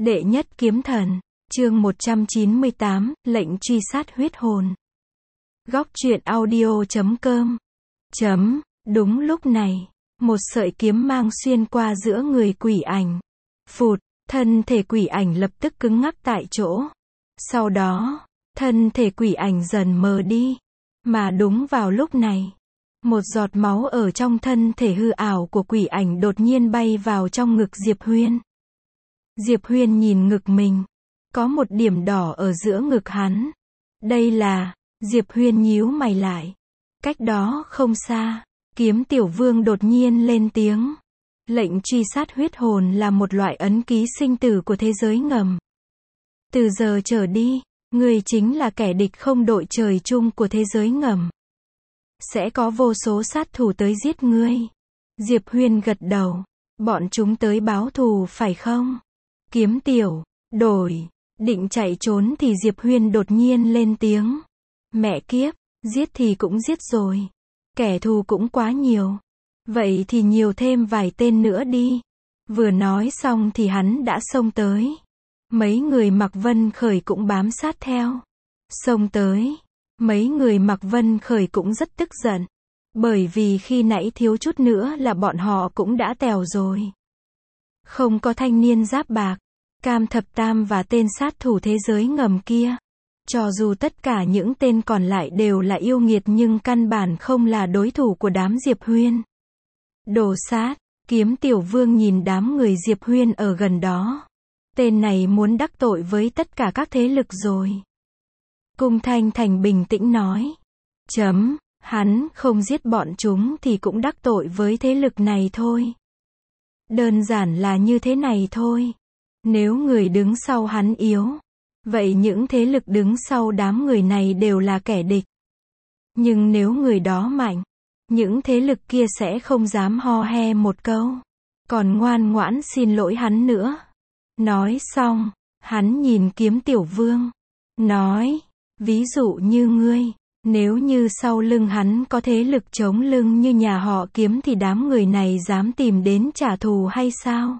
Đệ nhất kiếm thần, chương 198, lệnh truy sát huyết hồn. Góc truyện audio.com. Đúng lúc này, một sợi kiếm mang xuyên qua giữa người quỷ ảnh. Phụt, thân thể quỷ ảnh lập tức cứng ngắc tại chỗ. Sau đó, thân thể quỷ ảnh dần mờ đi. Mà đúng vào lúc này, một giọt máu ở trong thân thể hư ảo của quỷ ảnh đột nhiên bay vào trong ngực Diệp Huyên. Diệp Huyên nhìn ngực mình. Có một điểm đỏ ở giữa ngực hắn. Đây là... Diệp Huyên nhíu mày lại. Cách đó không xa, Kiếm Tiểu Vương đột nhiên lên tiếng. Lệnh truy sát huyết hồn là một loại ấn ký sinh tử của thế giới ngầm. Từ giờ trở đi, ngươi chính là kẻ địch không đội trời chung của thế giới ngầm. Sẽ có vô số sát thủ tới giết ngươi. Diệp Huyên gật đầu. Bọn chúng tới báo thù phải không? Kiếm Tiểu Đổi định chạy trốn thì Diệp Huyên đột nhiên lên tiếng. Mẹ kiếp, giết thì cũng giết rồi. Kẻ thù cũng quá nhiều. Vậy thì nhiều thêm vài tên nữa đi. Vừa nói xong thì hắn đã xông tới. Mấy người Mạc Vân Khởi cũng bám sát theo. Xông tới. Mấy người Mạc Vân Khởi cũng rất tức giận. Bởi vì khi nãy thiếu chút nữa là bọn họ cũng đã tèo rồi. Không có thanh niên giáp bạc, Cam Thập Tam và tên sát thủ thế giới ngầm kia. Cho dù tất cả những tên còn lại đều là yêu nghiệt nhưng căn bản không là đối thủ của đám Diệp Huyên. Đồ sát, Kiếm Tiểu Vương nhìn đám người Diệp Huyên ở gần đó. Tên này muốn đắc tội với tất cả các thế lực rồi. Cung Thanh Thành bình tĩnh nói. Hắn không giết bọn chúng thì cũng đắc tội với thế lực này thôi. Đơn giản là như thế này thôi. Nếu người đứng sau hắn yếu, vậy những thế lực đứng sau đám người này đều là kẻ địch. Nhưng nếu người đó mạnh, những thế lực kia sẽ không dám ho he một câu. Còn ngoan ngoãn xin lỗi hắn nữa. Nói xong, hắn nhìn Kiếm Tiểu Vương. Nói, ví dụ như ngươi, nếu như sau lưng hắn có thế lực chống lưng như nhà họ Kiếm thì đám người này dám tìm đến trả thù hay sao?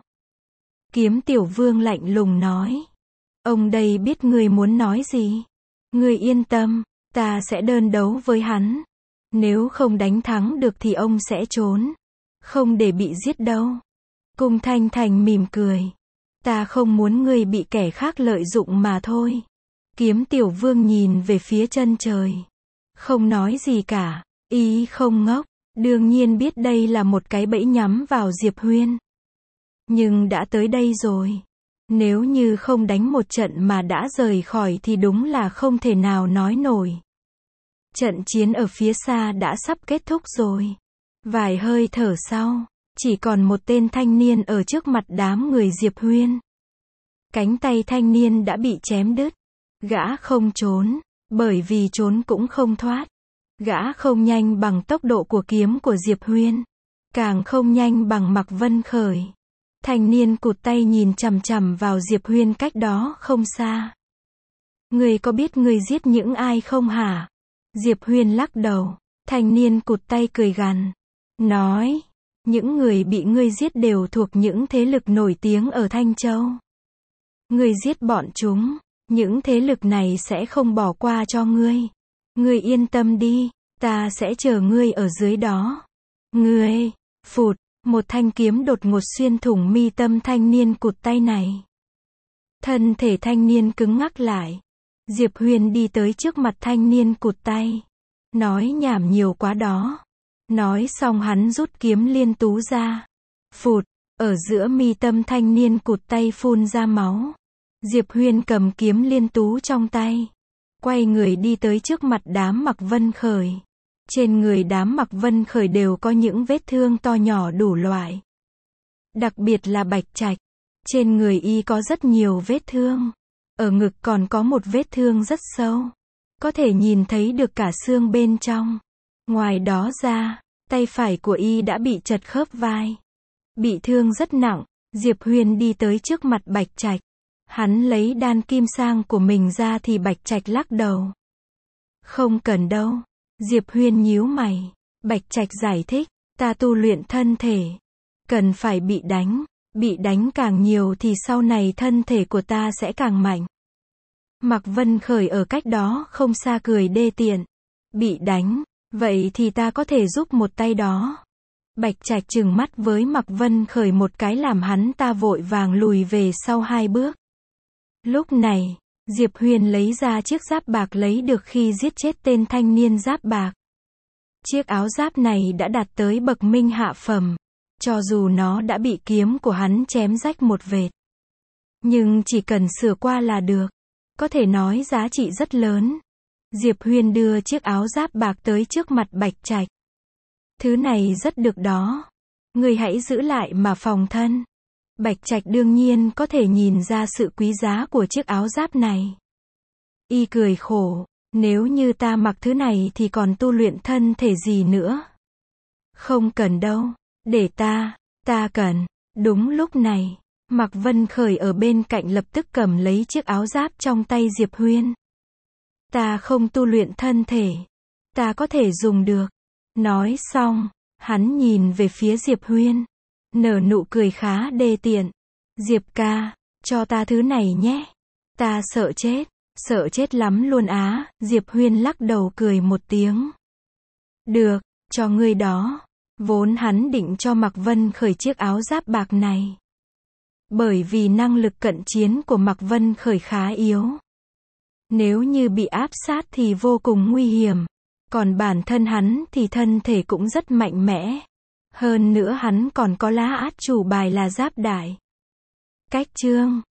Kiếm Tiểu Vương lạnh lùng nói. Ông đây biết ngươi muốn nói gì. Ngươi yên tâm, ta sẽ đơn đấu với hắn. Nếu không đánh thắng được thì ông sẽ trốn. Không để bị giết đâu. Cung Thanh Thành mỉm cười. Ta không muốn ngươi bị kẻ khác lợi dụng mà thôi. Kiếm Tiểu Vương nhìn về phía chân trời. Không nói gì cả. Ý không ngốc. Đương nhiên biết đây là một cái bẫy nhắm vào Diệp Huyên. Nhưng đã tới đây rồi. Nếu như không đánh một trận mà đã rời khỏi thì đúng là không thể nào nói nổi. Trận chiến ở phía xa đã sắp kết thúc rồi. Vài hơi thở sau, chỉ còn một tên thanh niên ở trước mặt đám người Diệp Huyên. Cánh tay thanh niên đã bị chém đứt. Gã không trốn, bởi vì trốn cũng không thoát. Gã không nhanh bằng tốc độ của kiếm của Diệp Huyên. Càng không nhanh bằng Mạc Vân Khởi. Thanh niên cụt tay nhìn chằm chằm vào Diệp Huyên cách đó không xa. Ngươi có biết ngươi giết những ai không hả? Diệp Huyên lắc đầu. Thanh niên cụt tay cười gằn. Nói, những người bị ngươi giết đều thuộc những thế lực nổi tiếng ở Thanh Châu. Ngươi giết bọn chúng, những thế lực này sẽ không bỏ qua cho ngươi. Ngươi yên tâm đi, ta sẽ chờ ngươi ở dưới đó. Ngươi, phụt. Một thanh kiếm đột ngột xuyên thủng mi tâm thanh niên cụt tay này. Thân thể thanh niên cứng ngắc lại. Diệp Huyên đi tới trước mặt thanh niên cụt tay. Nói nhảm nhiều quá đó. Nói xong hắn rút kiếm liên tú ra. Phụt, ở giữa mi tâm thanh niên cụt tay phun ra máu. Diệp Huyên cầm kiếm liên tú trong tay. Quay người đi tới trước mặt đám Mạc Vân Khởi. Trên người đám Mạc Vân Khởi đều có những vết thương to nhỏ đủ loại. Đặc biệt là Bạch Trạch. Trên người y có rất nhiều vết thương. Ở ngực còn có một vết thương rất sâu. Có thể nhìn thấy được cả xương bên trong. Ngoài đó ra, tay phải của y đã bị trật khớp vai. Bị thương rất nặng. Diệp Huyên đi tới trước mặt Bạch Trạch. Hắn lấy đan kim sang của mình ra thì Bạch Trạch lắc đầu. Không cần đâu. Diệp Huyên nhíu mày. Bạch Trạch giải thích. Ta tu luyện thân thể. Cần phải bị đánh. Bị đánh càng nhiều thì sau này thân thể của ta sẽ càng mạnh. Mạc Vân Khởi ở cách đó không xa cười đê tiện. Bị đánh, vậy thì ta có thể giúp một tay đó. Bạch Trạch trừng mắt với Mạc Vân Khởi một cái làm hắn ta vội vàng lùi về sau 2 bước. Lúc này, Diệp Huyền lấy ra chiếc giáp bạc lấy được khi giết chết tên thanh niên giáp bạc. Chiếc áo giáp này đã đạt tới bậc minh hạ phẩm. Cho dù nó đã bị kiếm của hắn chém rách một vệt. Nhưng chỉ cần sửa qua là được. Có thể nói giá trị rất lớn. Diệp Huyền đưa chiếc áo giáp bạc tới trước mặt Bạch Trạch. Thứ này rất được đó. Người hãy giữ lại mà phòng thân. Bạch Trạch đương nhiên có thể nhìn ra sự quý giá của chiếc áo giáp này. Y cười khổ. Nếu như ta mặc thứ này thì còn tu luyện thân thể gì nữa? Không cần đâu. Để ta cần. Đúng lúc này, Mạc Vân Khởi ở bên cạnh lập tức cầm lấy chiếc áo giáp trong tay Diệp Huyền. Ta không tu luyện thân thể. Ta có thể dùng được. Nói xong, hắn nhìn về phía Diệp Huyền. Nở nụ cười khá đê tiện. Diệp ca, cho ta thứ này nhé. Ta sợ chết lắm luôn á. Diệp Huyền lắc đầu cười một tiếng. Được, cho ngươi đó. Vốn hắn định cho Mạc Vân Khởi chiếc áo giáp bạc này. Bởi vì năng lực cận chiến của Mạc Vân Khởi khá yếu. Nếu như bị áp sát thì vô cùng nguy hiểm. Còn bản thân hắn thì thân thể cũng rất mạnh mẽ. Hơn nữa hắn còn có lá át chủ bài là giáp đại. Cách chương